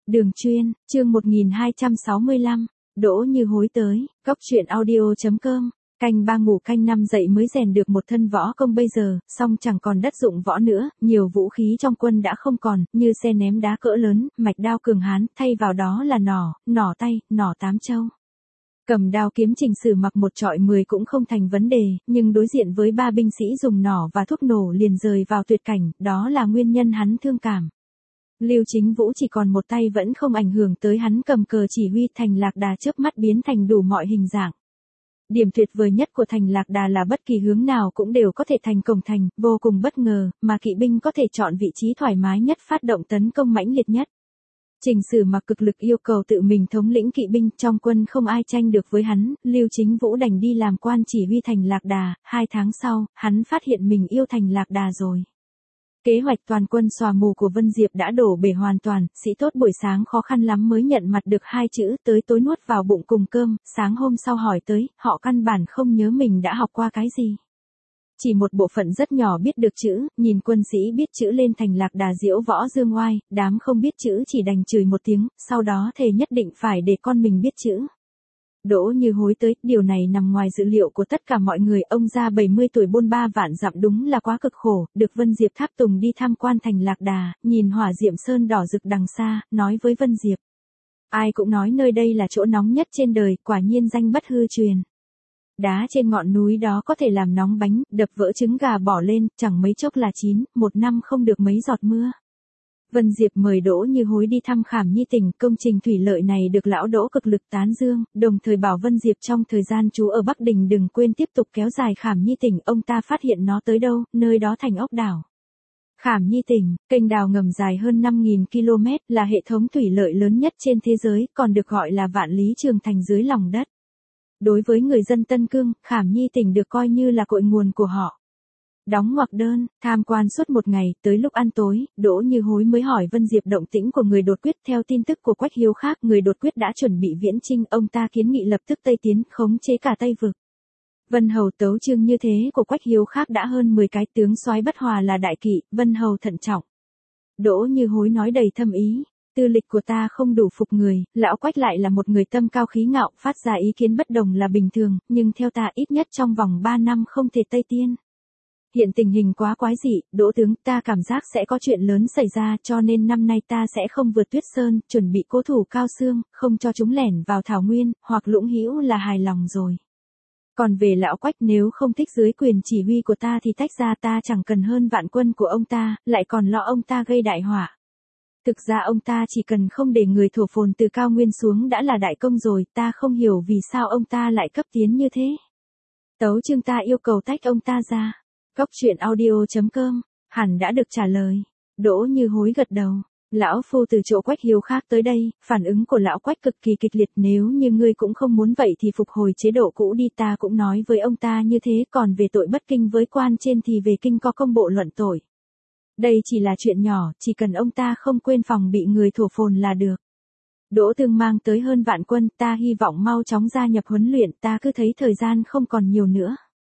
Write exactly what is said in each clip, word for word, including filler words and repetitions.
Đường chuyên, chương một nghìn hai trăm sáu mươi lăm, Đỗ Như Hối tới, Cóc truyện audio.com, canh ba ngủ canh năm dậy mới rèn được một thân võ công bây giờ, song chẳng còn đất dụng võ nữa, nhiều vũ khí trong quân đã không còn, như xe ném đá cỡ lớn, mạch đao cường hán, thay vào đó là nỏ, nỏ tay, nỏ tám châu. Cầm đao kiếm Trình Sử Mặc một trọi mười cũng không thành vấn đề, nhưng đối diện với ba binh sĩ dùng nỏ và thuốc nổ liền rời vào tuyệt cảnh, đó là nguyên nhân hắn thương cảm. Lưu Chính Vũ chỉ còn một tay vẫn không ảnh hưởng tới hắn cầm cờ chỉ huy, Thành Lạc Đà chớp mắt biến thành đủ mọi hình dạng. Điểm tuyệt vời nhất của Thành Lạc Đà là bất kỳ hướng nào cũng đều có thể thành cổng thành, vô cùng bất ngờ, mà kỵ binh có thể chọn vị trí thoải mái nhất phát động tấn công mãnh liệt nhất. Trình Sử Mặc cực lực yêu cầu tự mình thống lĩnh kỵ binh, trong quân không ai tranh được với hắn, Lưu Chính Vũ đành đi làm quan chỉ huy Thành Lạc Đà, hai tháng sau, hắn phát hiện mình yêu Thành Lạc Đà rồi. Kế hoạch toàn quân xòa mù của Vân Diệp đã đổ bể hoàn toàn, sĩ tốt buổi sáng khó khăn lắm mới nhận mặt được hai chữ tới tối nuốt vào bụng cùng cơm, sáng hôm sau hỏi tới, họ căn bản không nhớ mình đã học qua cái gì. Chỉ một bộ phận rất nhỏ biết được chữ, nhìn quân sĩ biết chữ lên Thành Lạc Đà diễu võ dương oai, đám không biết chữ chỉ đành chửi một tiếng, sau đó thề nhất định phải để con mình biết chữ. Đỗ Như Hối tới, điều này nằm ngoài dự liệu của tất cả mọi người, ông già bảy mươi tuổi bôn ba vạn dặm đúng là quá cực khổ, được Vân Diệp tháp tùng đi tham quan Thành Lạc Đà, nhìn hỏa diệm sơn đỏ rực đằng xa, nói với Vân Diệp. Ai cũng nói nơi đây là chỗ nóng nhất trên đời, quả nhiên danh bất hư truyền. Đá trên ngọn núi đó có thể làm nóng bánh, đập vỡ trứng gà bỏ lên, chẳng mấy chốc là chín, một năm không được mấy giọt mưa. Vân Diệp mời Đỗ Như Hối đi thăm Khảm Nhi tỉnh, công trình thủy lợi này được lão Đỗ cực lực tán dương, đồng thời bảo Vân Diệp trong thời gian trú ở Bắc Đình đừng quên tiếp tục kéo dài Khảm Nhi tỉnh, ông ta phát hiện nó tới đâu, nơi đó thành ốc đảo. Khảm Nhi tỉnh, kênh đào ngầm dài hơn năm nghìn ki lô mét, là hệ thống thủy lợi lớn nhất trên thế giới, còn được gọi là vạn lý trường thành dưới lòng đất. Đối với người dân Tân Cương, Khảm Nhi tỉnh được coi như là cội nguồn của họ. Đóng ngoặc đơn, tham quan suốt một ngày, tới lúc ăn tối, Đỗ Như Hối mới hỏi Vân Diệp động tĩnh của người đột quyết. Theo tin tức của Quách Hiếu khác, người đột quyết đã chuẩn bị viễn chinh, ông ta kiến nghị lập tức Tây tiến, khống chế cả Tây vực. Vân Hầu tấu chương như thế của Quách Hiếu khác đã hơn mười cái, tướng soái bất hòa là đại kỵ, Vân Hầu thận trọng. Đỗ Như Hối nói đầy thâm ý. Tư lịch của ta không đủ phục người, lão Quách lại là một người tâm cao khí ngạo, phát ra ý kiến bất đồng là bình thường, nhưng theo ta ít nhất trong vòng ba năm không thể Tây tiên. Hiện tình hình quá quái dị, Đỗ tướng, ta cảm giác sẽ có chuyện lớn xảy ra, cho nên năm nay ta sẽ không vượt Tuyết Sơn, chuẩn bị cố thủ Cao Xương, không cho chúng lẻn vào Thảo Nguyên, hoặc Lũng Hữu là hài lòng rồi. Còn về lão Quách, nếu không thích dưới quyền chỉ huy của ta thì tách ra, ta chẳng cần hơn vạn quân của ông ta, lại còn lo ông ta gây đại họa. Thực ra ông ta chỉ cần không để người thổ phồn từ cao nguyên xuống đã là đại công rồi, ta không hiểu vì sao ông ta lại cấp tiến như thế. Tấu chương ta yêu cầu tách ông ta ra. Cóc truyện audio.com, hẳn đã được trả lời. Đỗ Như Hối gật đầu. Lão phu từ chỗ Quách Hiếu khác tới đây, phản ứng của lão Quách cực kỳ kịch liệt, nếu như ngươi cũng không muốn vậy thì phục hồi chế độ cũ đi, ta cũng nói với ông ta như thế, còn về tội bất kinh với quan trên thì về kinh có công bộ luận tội. Đây chỉ là chuyện nhỏ, chỉ cần ông ta không quên phòng bị người thổ phồn là được. Đỗ Tương mang tới hơn vạn quân, ta hy vọng mau chóng gia nhập huấn luyện, ta cứ thấy thời gian không còn nhiều nữa.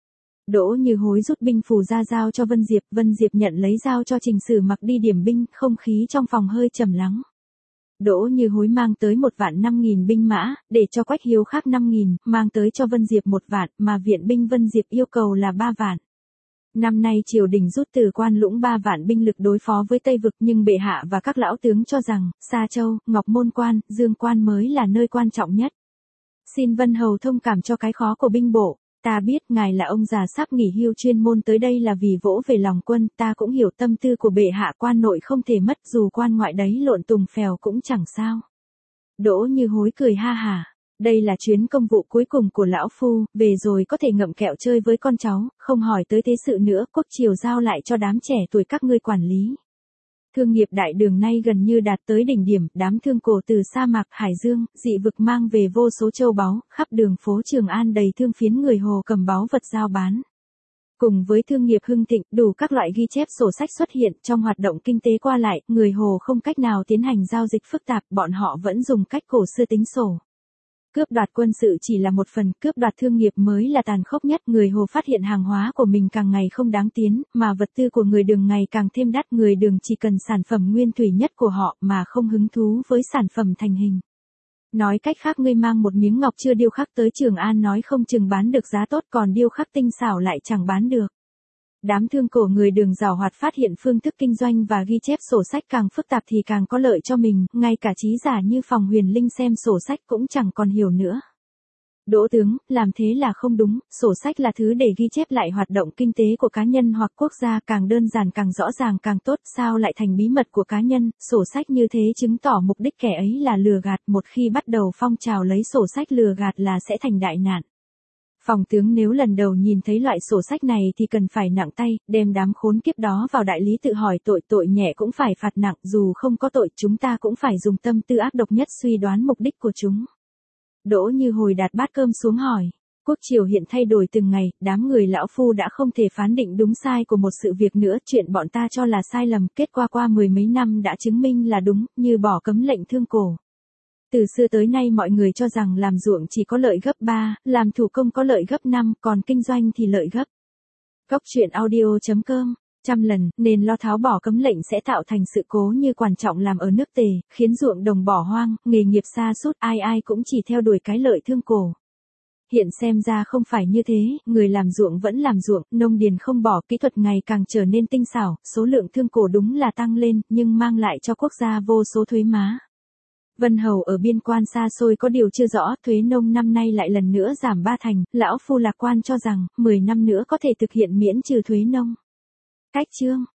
Đỗ Như Hối rút binh phù ra giao cho Vân Diệp, Vân Diệp nhận lấy giao cho Trình Sử Mặc đi điểm binh, không khí trong phòng hơi trầm lắng. Đỗ Như Hối mang tới một vạn năm nghìn binh mã, để cho Quách Hiếu khác năm nghìn, mang tới cho Vân Diệp một vạn, mà viện binh Vân Diệp yêu cầu là ba vạn. Năm nay triều đình rút từ Quan Lũng ba vạn binh lực đối phó với Tây vực, nhưng bệ hạ và các lão tướng cho rằng, Sa Châu, Ngọc Môn Quan, Dương Quan mới là nơi quan trọng nhất. Xin Vân Hầu thông cảm cho cái khó của binh bộ. Ta biết ngài là ông già sắp nghỉ hưu chuyên môn tới đây là vì vỗ về lòng quân, ta cũng hiểu tâm tư của bệ hạ, quan nội không thể mất, dù quan ngoại đấy lộn tùng phèo cũng chẳng sao. Đỗ Như Hối cười ha hả. Đây là chuyến công vụ cuối cùng của lão phu, về rồi có thể ngậm kẹo chơi với con cháu, không hỏi tới thế sự nữa, quốc triều giao lại cho đám trẻ tuổi các ngươi quản lý. Thương nghiệp đại đường nay gần như đạt tới đỉnh điểm, đám thương cổ từ sa mạc Hải Dương, dị vực mang về vô số châu báu, khắp đường phố Trường An đầy thương phiến người Hồ cầm báu vật giao bán. Cùng với thương nghiệp hưng thịnh, đủ các loại ghi chép sổ sách xuất hiện, trong hoạt động kinh tế qua lại, người Hồ không cách nào tiến hành giao dịch phức tạp, bọn họ vẫn dùng cách cổ xưa tính sổ. Cướp đoạt quân sự chỉ là một phần, cướp đoạt thương nghiệp mới là tàn khốc nhất. Người Hồ phát hiện hàng hóa của mình càng ngày không đáng tiến, mà vật tư của người Đường ngày càng thêm đắt. Người Đường chỉ cần sản phẩm nguyên thủy nhất của họ mà không hứng thú với sản phẩm thành hình. Nói cách khác, ngươi mang một miếng ngọc chưa điêu khắc tới Trường An nói không chừng bán được giá tốt, còn điêu khắc tinh xảo lại chẳng bán được. Đám thương cổ người Đường giàu hoạt phát hiện phương thức kinh doanh và ghi chép sổ sách càng phức tạp thì càng có lợi cho mình, ngay cả trí giả như Phòng Huyền Linh xem sổ sách cũng chẳng còn hiểu nữa. Đỗ tướng, làm thế là không đúng, sổ sách là thứ để ghi chép lại hoạt động kinh tế của cá nhân hoặc quốc gia, càng đơn giản càng rõ ràng càng tốt, sao lại thành bí mật của cá nhân. Sổ sách như thế chứng tỏ mục đích kẻ ấy là lừa gạt, một khi bắt đầu phong trào lấy sổ sách lừa gạt là sẽ thành đại nạn. Phòng tướng nếu lần đầu nhìn thấy loại sổ sách này thì cần phải nặng tay, đem đám khốn kiếp đó vào đại lý tự hỏi tội, tội nhẹ cũng phải phạt nặng, dù không có tội chúng ta cũng phải dùng tâm tư ác độc nhất suy đoán mục đích của chúng. Đỗ Như Hồi đặt bát cơm xuống hỏi. Quốc triều hiện thay đổi từng ngày, đám người lão phu đã không thể phán định đúng sai của một sự việc nữa, chuyện bọn ta cho là sai lầm, kết quả qua mười mấy năm đã chứng minh là đúng, như bỏ cấm lệnh thương cổ. Từ xưa tới nay mọi người cho rằng làm ruộng chỉ có lợi gấp ba, làm thủ công có lợi gấp năm, còn kinh doanh thì lợi gấp. Góc truyện audio chấm com. Trăm lần, nên lo tháo bỏ cấm lệnh sẽ tạo thành sự cố như quan trọng làm ở nước Tề, khiến ruộng đồng bỏ hoang, nghề nghiệp sa sút, ai ai cũng chỉ theo đuổi cái lợi thương cổ. Hiện xem ra không phải như thế, người làm ruộng vẫn làm ruộng, nông điền không bỏ, kỹ thuật ngày càng trở nên tinh xảo, số lượng thương cổ đúng là tăng lên, nhưng mang lại cho quốc gia vô số thuế má. Vân Hầu ở biên quan xa xôi có điều chưa rõ, thuế nông năm nay lại lần nữa giảm ba thành, lão phu lạc quan cho rằng, mười năm nữa có thể thực hiện miễn trừ thuế nông. Cách chương